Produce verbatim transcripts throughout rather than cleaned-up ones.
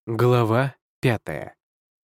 Глава пятая.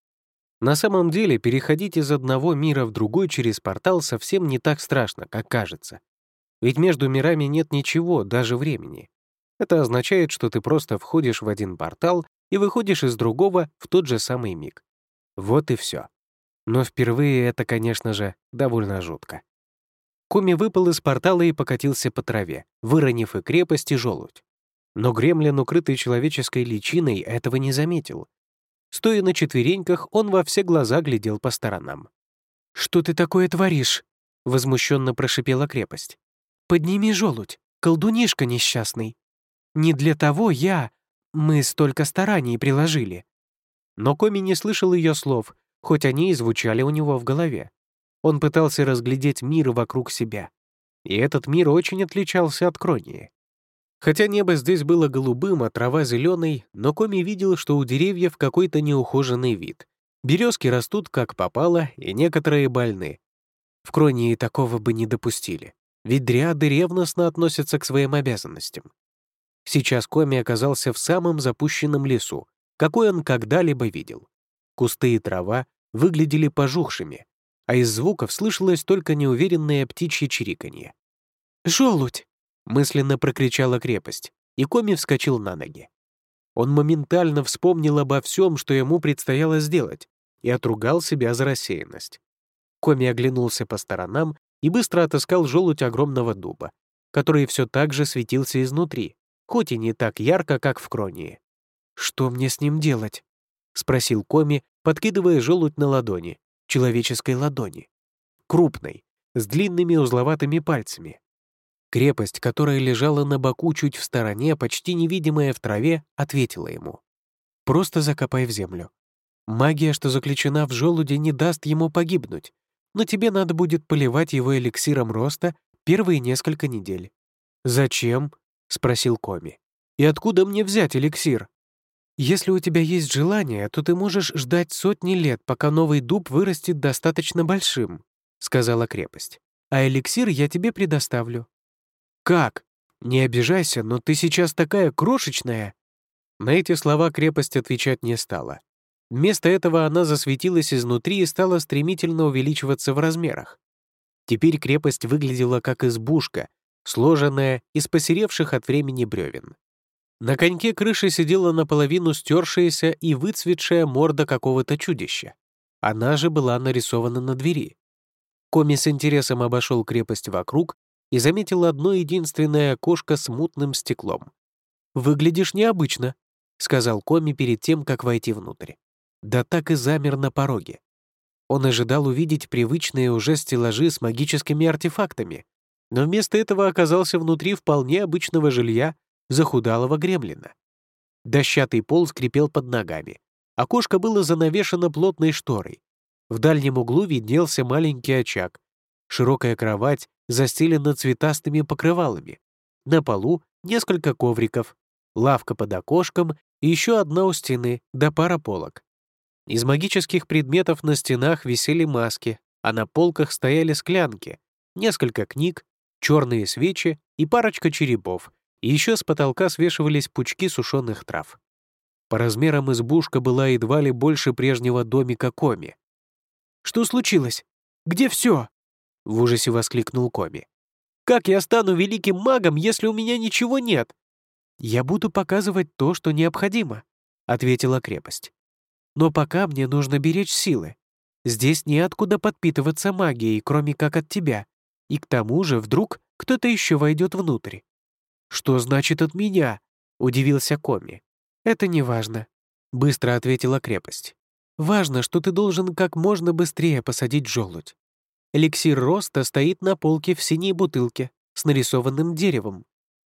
На самом деле, переходить из одного мира в другой через портал совсем не так страшно, как кажется. Ведь между мирами нет ничего, даже времени. Это означает, что ты просто входишь в один портал и выходишь из другого в тот же самый миг. Вот и все. Но впервые это, конечно же, довольно жутко. Коми выпал из портала и покатился по траве, выронив и крепость, и желудь. Но гремлин, укрытый человеческой личиной, этого не заметил. Стоя на четвереньках, он во все глаза глядел по сторонам. «Что ты такое творишь?» — возмущенно прошипела крепость. «Подними желудь, колдунишка несчастный. Не для того я... Мы столько стараний приложили». Но Коми не слышал ее слов, хоть они и звучали у него в голове. Он пытался разглядеть мир вокруг себя. И этот мир очень отличался от Кронии. Хотя небо здесь было голубым, а трава зеленой, но Коми видел, что у деревьев какой-то неухоженный вид. Березки растут как попало, и некоторые больны. В Кронии такого бы не допустили, ведь дриады ревностно относятся к своим обязанностям. Сейчас Коми оказался в самом запущенном лесу, какой он когда-либо видел. Кусты и трава выглядели пожухшими, а из звуков слышалось только неуверенное птичье чириканье. «Желудь!» — мысленно прокричала крепость, и Коми вскочил на ноги. Он моментально вспомнил обо всем, что ему предстояло сделать, и отругал себя за рассеянность. Коми оглянулся по сторонам и быстро отыскал желудь огромного дуба, который все так же светился изнутри, хоть и не так ярко, как в Кронии. «Что мне с ним делать?» — спросил Коми, подкидывая желудь на ладони, человеческой ладони. Крупной, с длинными узловатыми пальцами. Крепость, которая лежала на боку чуть в стороне, почти невидимая в траве, ответила ему. «Просто закопай в землю. Магия, что заключена в желуде, не даст ему погибнуть, но тебе надо будет поливать его эликсиром роста первые несколько недель». «Зачем?» — спросил Коми. «И откуда мне взять эликсир?» «Если у тебя есть желание, то ты можешь ждать сотни лет, пока новый дуб вырастет достаточно большим», — сказала крепость. «А эликсир я тебе предоставлю». «Как? Не обижайся, но ты сейчас такая крошечная!» На эти слова крепость отвечать не стала. Вместо этого она засветилась изнутри и стала стремительно увеличиваться в размерах. Теперь крепость выглядела как избушка, сложенная из посеревших от времени бревен. На коньке крыши сидела наполовину стершаяся и выцветшая морда какого-то чудища. Она же была нарисована на двери. Коми с интересом обошел крепость вокруг и заметил одно единственное окошко с мутным стеклом. «Выглядишь необычно», — сказал Коми перед тем, как войти внутрь. Да так и замер на пороге. Он ожидал увидеть привычные уже стеллажи с магическими артефактами, но вместо этого оказался внутри вполне обычного жилья захудалого гремлина. Дощатый пол скрипел под ногами. Окошко было занавешено плотной шторой. В дальнем углу виднелся маленький очаг. Широкая кровать застелена цветастыми покрывалами. На полу несколько ковриков, лавка под окошком и еще одна у стены, да пара полок. Из магических предметов на стенах висели маски, а на полках стояли склянки, несколько книг, черные свечи и парочка черепов, и еще с потолка свешивались пучки сушеных трав. По размерам избушка была едва ли больше прежнего домика Коми. «Что случилось? Где все?» — в ужасе воскликнул Коми. «Как я стану великим магом, если у меня ничего нет?» «Я буду показывать то, что необходимо», — ответила крепость. «Но пока мне нужно беречь силы. Здесь неоткуда подпитываться магией, кроме как от тебя. И к тому же вдруг кто-то еще войдет внутрь». «Что значит от меня?» — удивился Коми. «Это не важно», — быстро ответила крепость. «Важно, что ты должен как можно быстрее посадить желудь. Эликсир роста стоит на полке в синей бутылке с нарисованным деревом».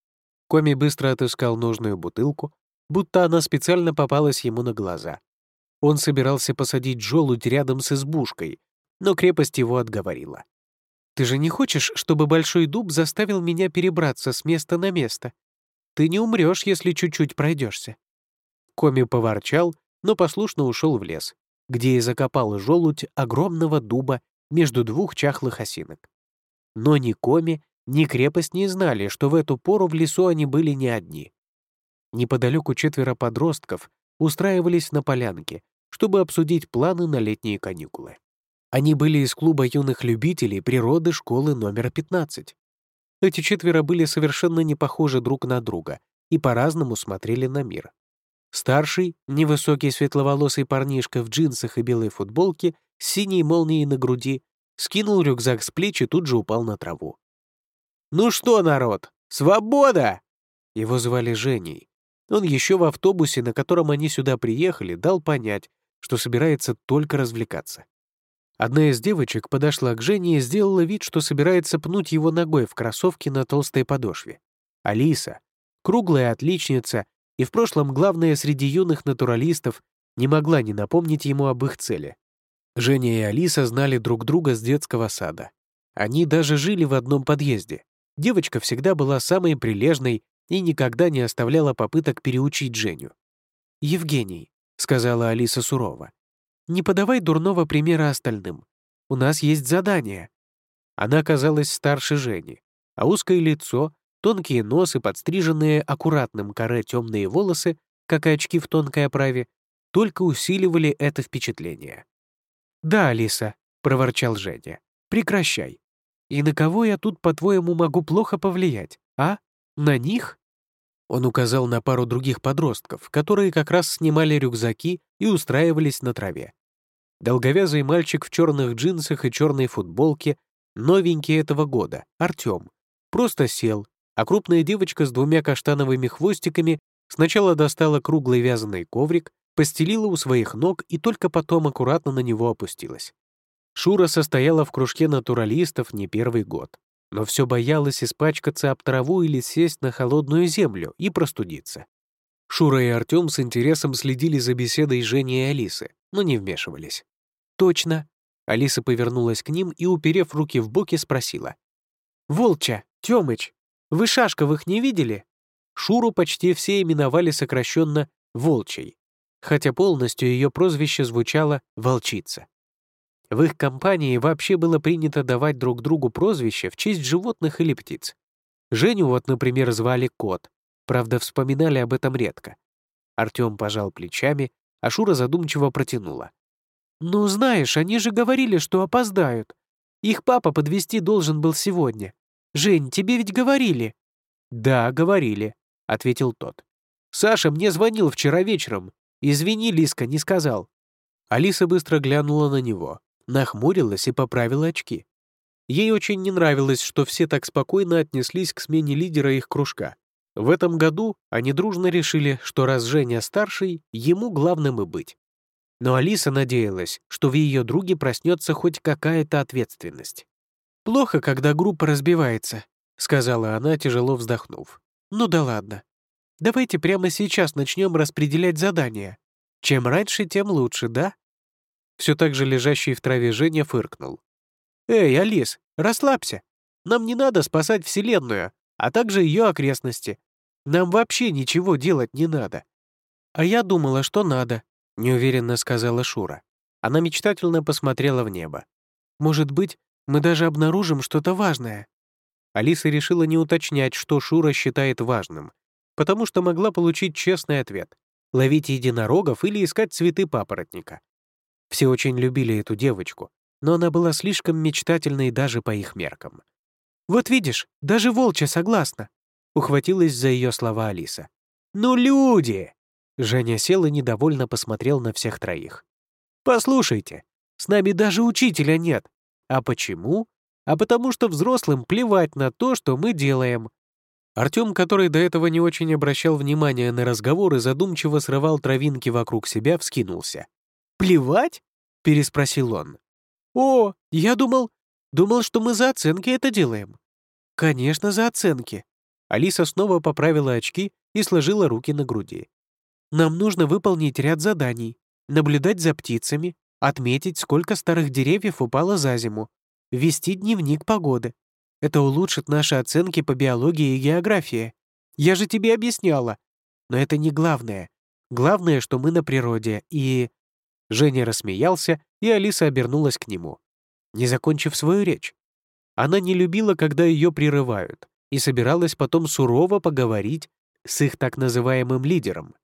Коми быстро отыскал нужную бутылку, будто она специально попалась ему на глаза. Он собирался посадить желудь рядом с избушкой, но крепость его отговорила. «Ты же не хочешь, чтобы большой дуб заставил меня перебраться с места на место? Ты не умрешь, если чуть-чуть пройдешься». Коми поворчал, но послушно ушел в лес, где и закопал желудь огромного дуба между двух чахлых осинок. Но ни Коми, ни крепость не знали, что в эту пору в лесу они были не одни. Неподалеку четверо подростков устраивались на полянке, чтобы обсудить планы на летние каникулы. Они были из клуба юных любителей природы школы номер пятнадцать. Эти четверо были совершенно не похожи друг на друга и по-разному смотрели на мир. Старший, невысокий светловолосый парнишка в джинсах и белой футболке с синей молнией на груди, скинул рюкзак с плеч и тут же упал на траву. «Ну что, народ, свобода!» Его звали Женей. Он еще в автобусе, на котором они сюда приехали, дал понять, что собирается только развлекаться. Одна из девочек подошла к Жене и сделала вид, что собирается пнуть его ногой в кроссовке на толстой подошве. Алиса, круглая отличница и в прошлом главная среди юных натуралистов, не могла не напомнить ему об их цели. Женя и Алиса знали друг друга с детского сада. Они даже жили в одном подъезде. Девочка всегда была самой прилежной и никогда не оставляла попыток переучить Женю. «Евгений», — сказала Алиса сурово, — «не подавай дурного примера остальным. У нас есть задание». Она казалась старше Жени, а узкое лицо, тонкие носы, подстриженные аккуратным каре темные волосы, как и очки в тонкой оправе, только усиливали это впечатление. «Да, Алиса», — проворчал Женя, — «прекращай. И на кого я тут, по-твоему, могу плохо повлиять, а? На них?» Он указал на пару других подростков, которые как раз снимали рюкзаки и устраивались на траве. Долговязый мальчик в черных джинсах и черной футболке, новенький этого года, Артем, просто сел, а крупная девочка с двумя каштановыми хвостиками сначала достала круглый вязаный коврик, постелила у своих ног и только потом аккуратно на него опустилась. Шура состояла в кружке натуралистов не первый год, но все боялась испачкаться об траву или сесть на холодную землю и простудиться. Шура и Артем с интересом следили за беседой Жени и Алисы, но не вмешивались. «Точно!» Алиса повернулась к ним и, уперев руки в боки, спросила. «Волча, Тёмыч, вы Шашковых не видели?» Шуру почти все именовали сокращенно «Волчей», хотя полностью ее прозвище звучало «Волчица». В их компании вообще было принято давать друг другу прозвища в честь животных или птиц. Женю вот, например, звали Кот, правда, вспоминали об этом редко. Артем пожал плечами, а Шура задумчиво протянула. «Ну, знаешь, они же говорили, что опоздают. Их папа подвезти должен был сегодня. Жень, тебе ведь говорили?» «Да, говорили», — ответил тот. «Саша мне звонил вчера вечером. Извини, Лиска, не сказал». Алиса быстро глянула на него, нахмурилась и поправила очки. Ей очень не нравилось, что все так спокойно отнеслись к смене лидера их кружка. В этом году они дружно решили, что раз Женя старший, ему главным и быть. Но Алиса надеялась, что в ее друге проснется хоть какая-то ответственность. «Плохо, когда группа разбивается», — сказала она, тяжело вздохнув. «Ну да ладно. Давайте прямо сейчас начнем распределять задания. Чем раньше, тем лучше, да?» Все так же лежащий в траве Женя фыркнул. «Эй, Алис, расслабься. Нам не надо спасать Вселенную, а также ее окрестности. Нам вообще ничего делать не надо». «А я думала, что надо», — неуверенно сказала Шура. Она мечтательно посмотрела в небо. «Может быть, мы даже обнаружим что-то важное». Алиса решила не уточнять, что Шура считает важным, потому что могла получить честный ответ — ловить единорогов или искать цветы папоротника. Все очень любили эту девочку, но она была слишком мечтательной даже по их меркам. «Вот видишь, даже Волчья согласна», — ухватилась за ее слова Алиса. «Ну, люди!» Женя сел и недовольно посмотрел на всех троих. «Послушайте, с нами даже учителя нет. А почему? А потому что взрослым плевать на то, что мы делаем». Артем, который до этого не очень обращал внимания на разговоры, задумчиво срывал травинки вокруг себя, вскинулся. «Плевать?» — переспросил он. «О, я думал... Думал, что мы за оценки это делаем». «Конечно, за оценки». Алиса снова поправила очки и сложила руки на груди. «Нам нужно выполнить ряд заданий, наблюдать за птицами, отметить, сколько старых деревьев упало за зиму, вести дневник погоды. Это улучшит наши оценки по биологии и географии. Я же тебе объясняла. Но это не главное. Главное, что мы на природе, и...» Женя рассмеялся, и Алиса обернулась к нему, не закончив свою речь. Она не любила, когда ее прерывают, и собиралась потом сурово поговорить с их так называемым лидером.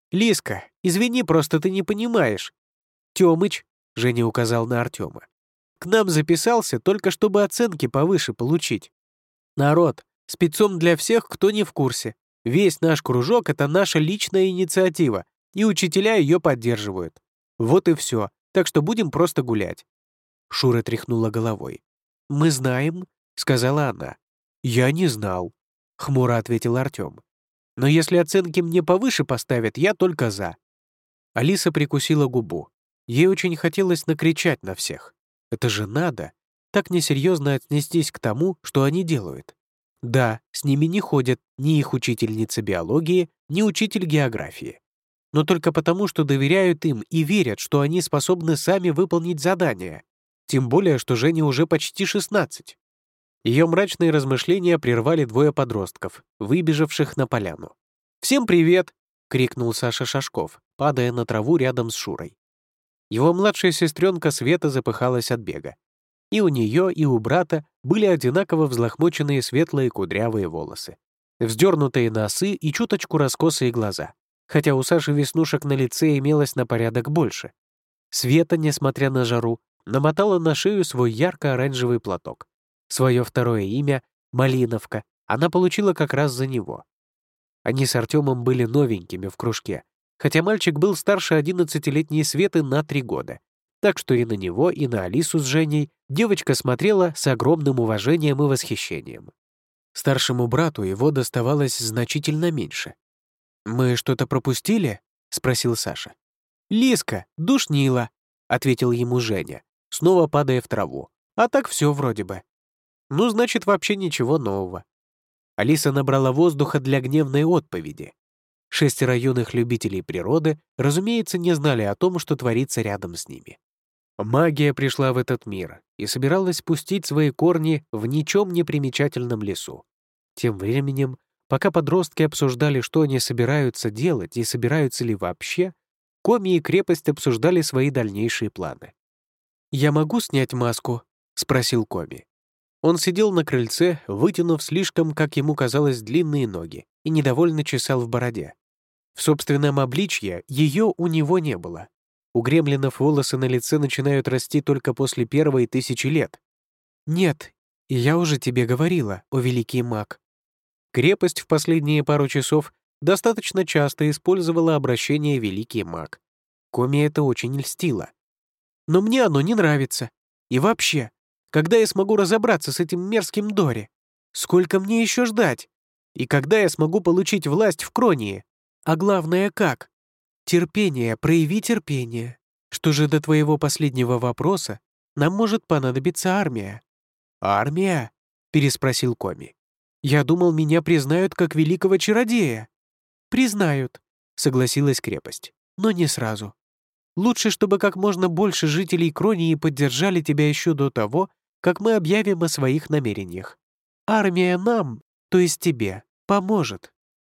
«Лиска, извини, просто ты не понимаешь. Тёмыч», — Женя указал на Артема, «к нам записался только чтобы оценки повыше получить. Народ, спецом для всех, кто не в курсе. Весь наш кружок — это наша личная инициатива, и учителя ее поддерживают. Вот и все, так что будем просто гулять». Шура тряхнула головой. «Мы знаем», — сказала она. «Я не знал», — хмуро ответил Артем. «Но если оценки мне повыше поставят, я только за». Алиса прикусила губу. Ей очень хотелось накричать на всех. Это же надо так несерьезно отнестись к тому, что они делают. Да, с ними не ходят ни их учительница биологии, ни учитель географии. Но только потому, что доверяют им и верят, что они способны сами выполнить задание. Тем более, что Жене уже почти шестнадцать. Ее мрачные размышления прервали двое подростков, выбежавших на поляну. «Всем привет!» — крикнул Саша Шашков, падая на траву рядом с Шурой. Его младшая сестренка Света запыхалась от бега. И у нее, и у брата были одинаково взлохмоченные светлые кудрявые волосы, вздернутые носы и чуточку раскосые глаза, хотя у Саши веснушек на лице имелось на порядок больше. Света, несмотря на жару, намотала на шею свой ярко-оранжевый платок. Свое второе имя, Малиновка, она получила как раз за него. Они с Артемом были новенькими в кружке, хотя мальчик был старше одиннадцатилетней Светы на три года. Так что и на него, и на Алису с Женей девочка смотрела с огромным уважением и восхищением. Старшему брату его доставалось значительно меньше. «Мы что-то пропустили?» — спросил Саша. «Лиска, душнила», — ответил ему Женя, снова падая в траву. «А так все вроде бы». «Ну, значит, вообще ничего нового». Алиса набрала воздуха для гневной отповеди. Шестеро юных любителей природы, разумеется, не знали о том, что творится рядом с ними. Магия пришла в этот мир и собиралась пустить свои корни в ничем не примечательном лесу. Тем временем, пока подростки обсуждали, что они собираются делать и собираются ли вообще, Коми и Крепость обсуждали свои дальнейшие планы. «Я могу снять маску?» — спросил Коми. Он сидел на крыльце, вытянув слишком, как ему казалось, длинные ноги и недовольно чесал в бороде. В собственном обличье ее у него не было. У гремлинов волосы на лице начинают расти только после первой тысячи лет. «Нет, я уже тебе говорила, о великий маг». Крепость в последние пару часов достаточно часто использовала обращение «великий маг». Коми это очень льстило. «Но мне оно не нравится. И вообще, когда я смогу разобраться с этим мерзким Дори? Сколько мне еще ждать? И когда я смогу получить власть в Кронии? А главное, как? Терпение, прояви терпение. Что же до твоего последнего вопроса, нам может понадобиться армия». «Армия?» — переспросил Коми. «Я думал, меня признают как великого чародея». «Признают», — согласилась Крепость, — «но не сразу. Лучше, чтобы как можно больше жителей Кронии поддержали тебя еще до того, как мы объявим о своих намерениях. Армия нам, то есть тебе, поможет».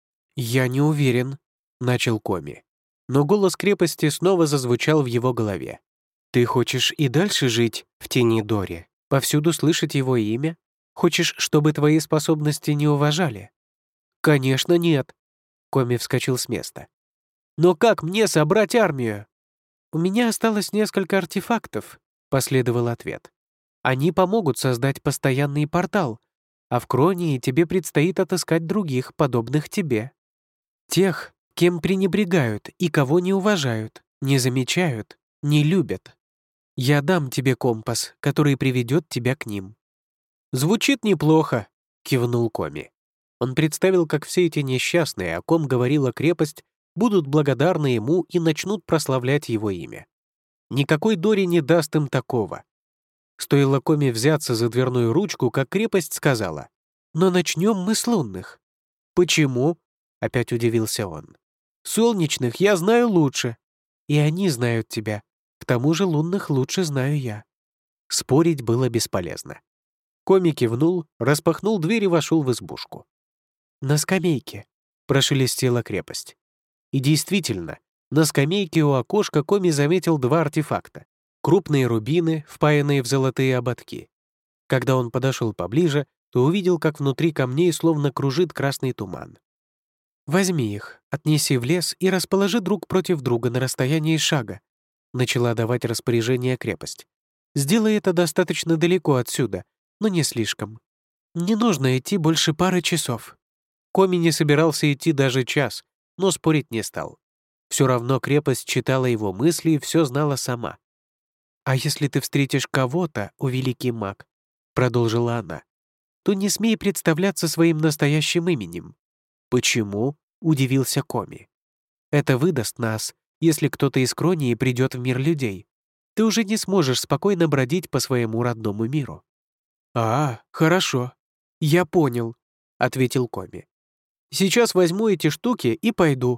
«Я не уверен», — начал Коми. Но голос Крепости снова зазвучал в его голове. «Ты хочешь и дальше жить в тени Дори, повсюду слышать его имя? Хочешь, чтобы твои способности не уважали?» «Конечно, нет», — Коми вскочил с места. «Но как мне собрать армию?» «У меня осталось несколько артефактов», — последовал ответ. «Они помогут создать постоянный портал, а в Кронии тебе предстоит отыскать других, подобных тебе. Тех, кем пренебрегают и кого не уважают, не замечают, не любят. Я дам тебе компас, который приведет тебя к ним». «Звучит неплохо», — кивнул Коми. Он представил, как все эти несчастные, о ком говорила Крепость, будут благодарны ему и начнут прославлять его имя. Никакой Дори не даст им такого. Стоило Коми взяться за дверную ручку, как Крепость сказала: «Но начнем мы с лунных». «Почему?» — опять удивился он. «Солнечных я знаю лучше. И они знают тебя. К тому же лунных лучше знаю я». Спорить было бесполезно. Коми кивнул, распахнул дверь и вошел в избушку. «На скамейке», — прошелестела Крепость. И действительно, на скамейке у окошка Коми заметил два артефакта — крупные рубины, впаянные в золотые ободки. Когда он подошел поближе, то увидел, как внутри камней словно кружит красный туман. «Возьми их, отнеси в лес и расположи друг против друга на расстоянии шага», начала давать распоряжение крепость. «Сделай это достаточно далеко отсюда, но не слишком. Не нужно идти больше пары часов». Коми не собирался идти даже час, но спорить не стал. Все равно крепость читала его мысли и все знала сама. «А если ты встретишь кого-то, о великий маг», — продолжила она, «то не смей представляться своим настоящим именем». «Почему?» — удивился Коми. «Это выдаст нас, если кто-то из Кронии придет в мир людей. Ты уже не сможешь спокойно бродить по своему родному миру». «А, хорошо. Я понял», — ответил Коми. «Сейчас возьму эти штуки и пойду».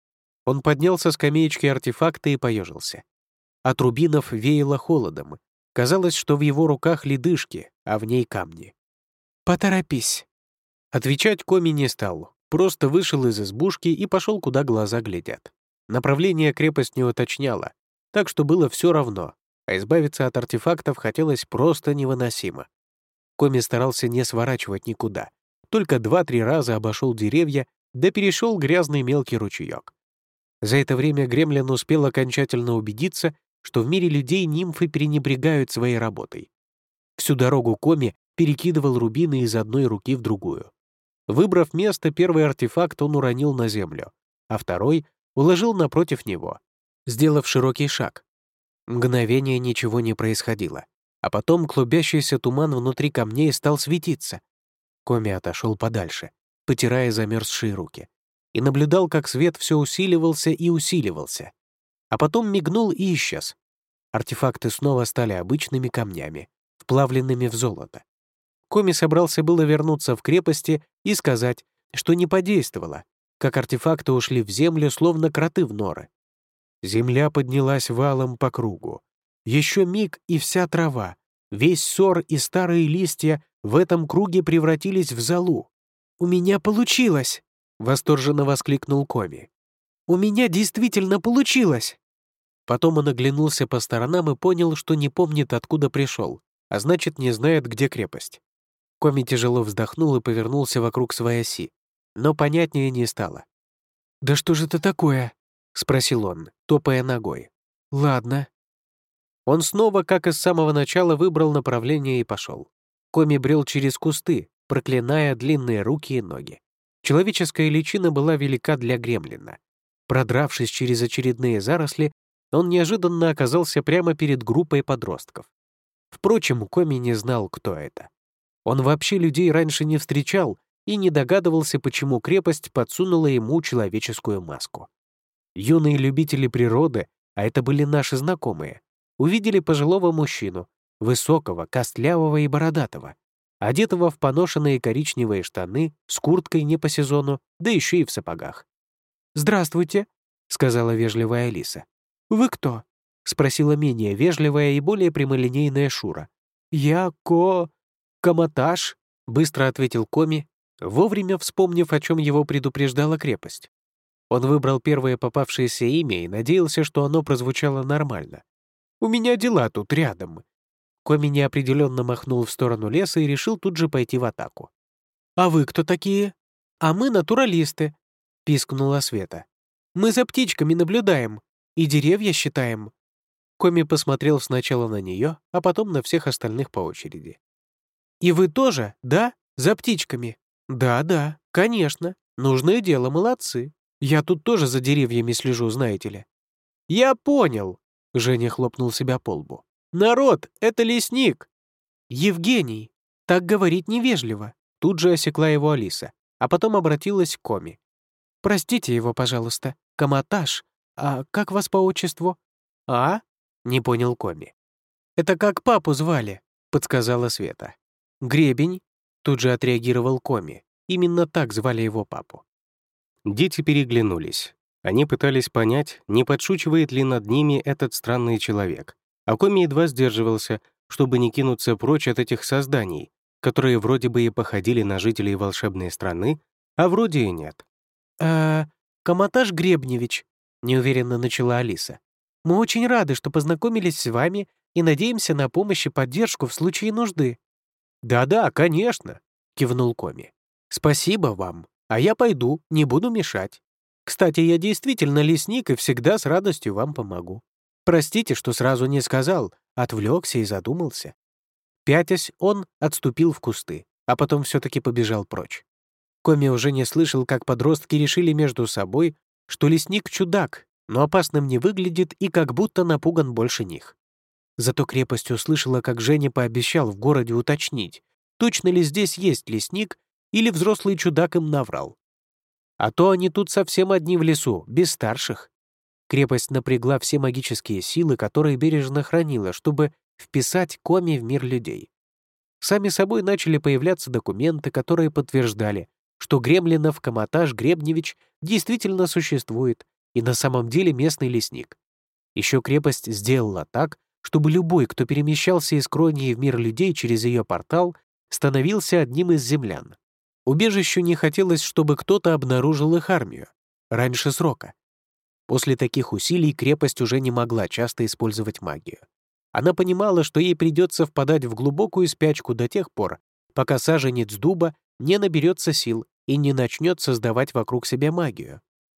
Он поднял со скамеечки артефакты и поежился. От рубинов веяло холодом. Казалось, что в его руках ледышки, а в ней камни. «Поторопись». Отвечать Коми не стал, просто вышел из избушки и пошел, куда глаза глядят. Направление крепость не уточняла, так что было все равно, а избавиться от артефактов хотелось просто невыносимо. Коми старался не сворачивать никуда, только два-три раза обошел деревья, да перешел грязный мелкий ручеек. За это время Гремлин успел окончательно убедиться, что в мире людей нимфы пренебрегают своей работой. Всю дорогу Коми перекидывал рубины из одной руки в другую. Выбрав место, первый артефакт он уронил на землю, а второй уложил напротив него, сделав широкий шаг. Мгновение ничего не происходило, а потом клубящийся туман внутри камней стал светиться. Коми отошел подальше, потирая замерзшие руки, и наблюдал, как свет все усиливался и усиливался, а потом мигнул и исчез. Артефакты снова стали обычными камнями, вплавленными в золото. Коми собрался было вернуться в крепости и сказать, что не подействовало, как артефакты ушли в землю, словно кроты в норы. Земля поднялась валом по кругу. Еще миг, и вся трава, весь сор и старые листья в этом круге превратились в золу. «У меня получилось!» — восторженно воскликнул Коми. «У меня действительно получилось!» Потом он оглянулся по сторонам и понял, что не помнит, откуда пришел, а значит, не знает, где крепость. Коми тяжело вздохнул и повернулся вокруг своей оси, но понятнее не стало. «Да что же это такое?» — спросил он, топая ногой. «Ладно». Он снова, как и с самого начала, выбрал направление и пошел. Коми брел через кусты, проклиная длинные руки и ноги. Человеческая личина была велика для гремлина. Продравшись через очередные заросли, он неожиданно оказался прямо перед группой подростков. Впрочем, Коми не знал, кто это. Он вообще людей раньше не встречал и не догадывался, почему крепость подсунула ему человеческую маску. Юные любители природы, а это были наши знакомые, увидели пожилого мужчину, высокого, костлявого и бородатого, одетого в поношенные коричневые штаны, с курткой не по сезону, да еще и в сапогах. «Здравствуйте», — сказала вежливая Алиса. «Вы кто?» — спросила менее вежливая и более прямолинейная Шура. «Я Ко... Каматаш», — быстро ответил Коми, вовремя вспомнив, о чем его предупреждала крепость. Он выбрал первое попавшееся имя и надеялся, что оно прозвучало нормально. «У меня дела тут рядом». Коми неопределенно махнул в сторону леса и решил тут же пойти в атаку. «А вы кто такие?» «А мы натуралисты», — пискнула Света. «Мы за птичками наблюдаем и деревья считаем». Коми посмотрел сначала на нее, а потом на всех остальных по очереди. «И вы тоже, да? За птичками?» «Да-да, конечно. Нужное дело, молодцы. Я тут тоже за деревьями слежу, знаете ли». «Я понял», — Женя хлопнул себя по лбу. «Народ, это лесник!» «Евгений, так говорить невежливо», — тут же осекла его Алиса, а потом обратилась к Коми. «Простите его, пожалуйста, Каматаш. А как вас по отчеству?» «А?» — не понял Коми. «Это как папу звали», — подсказала Света. «Гребень», — тут же отреагировал Коми. Именно так звали его папу. Дети переглянулись. Они пытались понять, не подшучивает ли над ними этот странный человек. А Коми едва сдерживался, чтобы не кинуться прочь от этих созданий, которые вроде бы и походили на жителей волшебной страны, а вроде и нет. «Э, Каматаш Гребневич», — неуверенно начала Алиса. «Мы очень рады, что познакомились с вами и надеемся на помощь и поддержку в случае нужды». «Да-да, конечно», — кивнул Коми. «Спасибо вам», А я пойду, не буду мешать. Кстати, я действительно лесник и всегда с радостью вам помогу. Простите, что сразу не сказал, отвлекся и задумался». Пятясь, он отступил в кусты, а потом все-таки побежал прочь. Коми уже не слышал, как подростки решили между собой, что лесник чудак, но опасным не выглядит и как будто напуган больше них. Зато крепость услышала, как Женя пообещал в городе уточнить, точно ли здесь есть лесник или взрослый чудак им наврал. А то они тут совсем одни в лесу, без старших. Крепость напрягла все магические силы, которые бережно хранила, чтобы вписать Коми в мир людей. Сами собой начали появляться документы, которые подтверждали, что Гремлинов Каматаш Гребневич действительно существует и на самом деле местный лесник. Еще крепость сделала так, чтобы любой, кто перемещался из Кронии в мир людей через ее портал, становился одним из землян. Убежищу не хотелось, чтобы кто-то обнаружил их армию раньше срока. После таких усилий крепость уже не могла часто использовать магию. Она понимала, что ей придется впадать в глубокую спячку до тех пор, пока саженец дуба не наберется сил и не начнет создавать вокруг себя магию.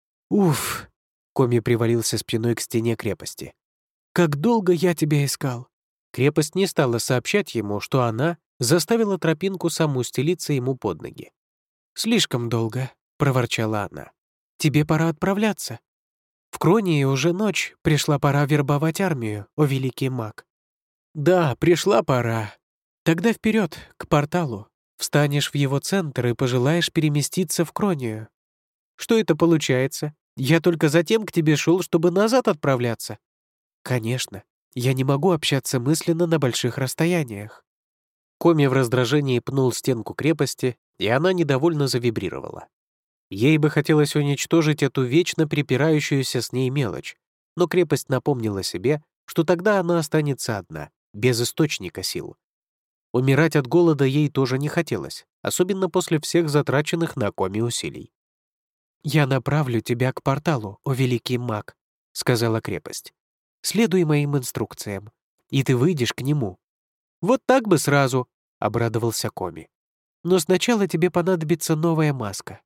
«Уф!» — Коми привалился спиной к стене крепости. «Как долго я тебя искал!» Крепость не стала сообщать ему, что она заставила тропинку саму стелиться ему под ноги. «Слишком долго», — проворчала она. «Тебе пора отправляться. В Кронии уже ночь, пришла пора вербовать армию, о великий маг». «Да, пришла пора. Тогда вперед, к порталу. Встанешь в его центр и пожелаешь переместиться в Кронию». «Что это получается? Я только затем к тебе шел, чтобы назад отправляться». «Конечно, я не могу общаться мысленно на больших расстояниях». Коми в раздражении пнул стенку крепости, и она недовольно завибрировала. Ей бы хотелось уничтожить эту вечно припирающуюся с ней мелочь, но крепость напомнила себе, что тогда она останется одна, без источника сил. Умирать от голода ей тоже не хотелось, особенно после всех затраченных на Коми усилий. «Я направлю тебя к порталу, о великий маг», — сказала крепость. «Следуй моим инструкциям, и ты выйдешь к нему». «Вот так бы сразу», — обрадовался Коми. «Но сначала тебе понадобится новая маска.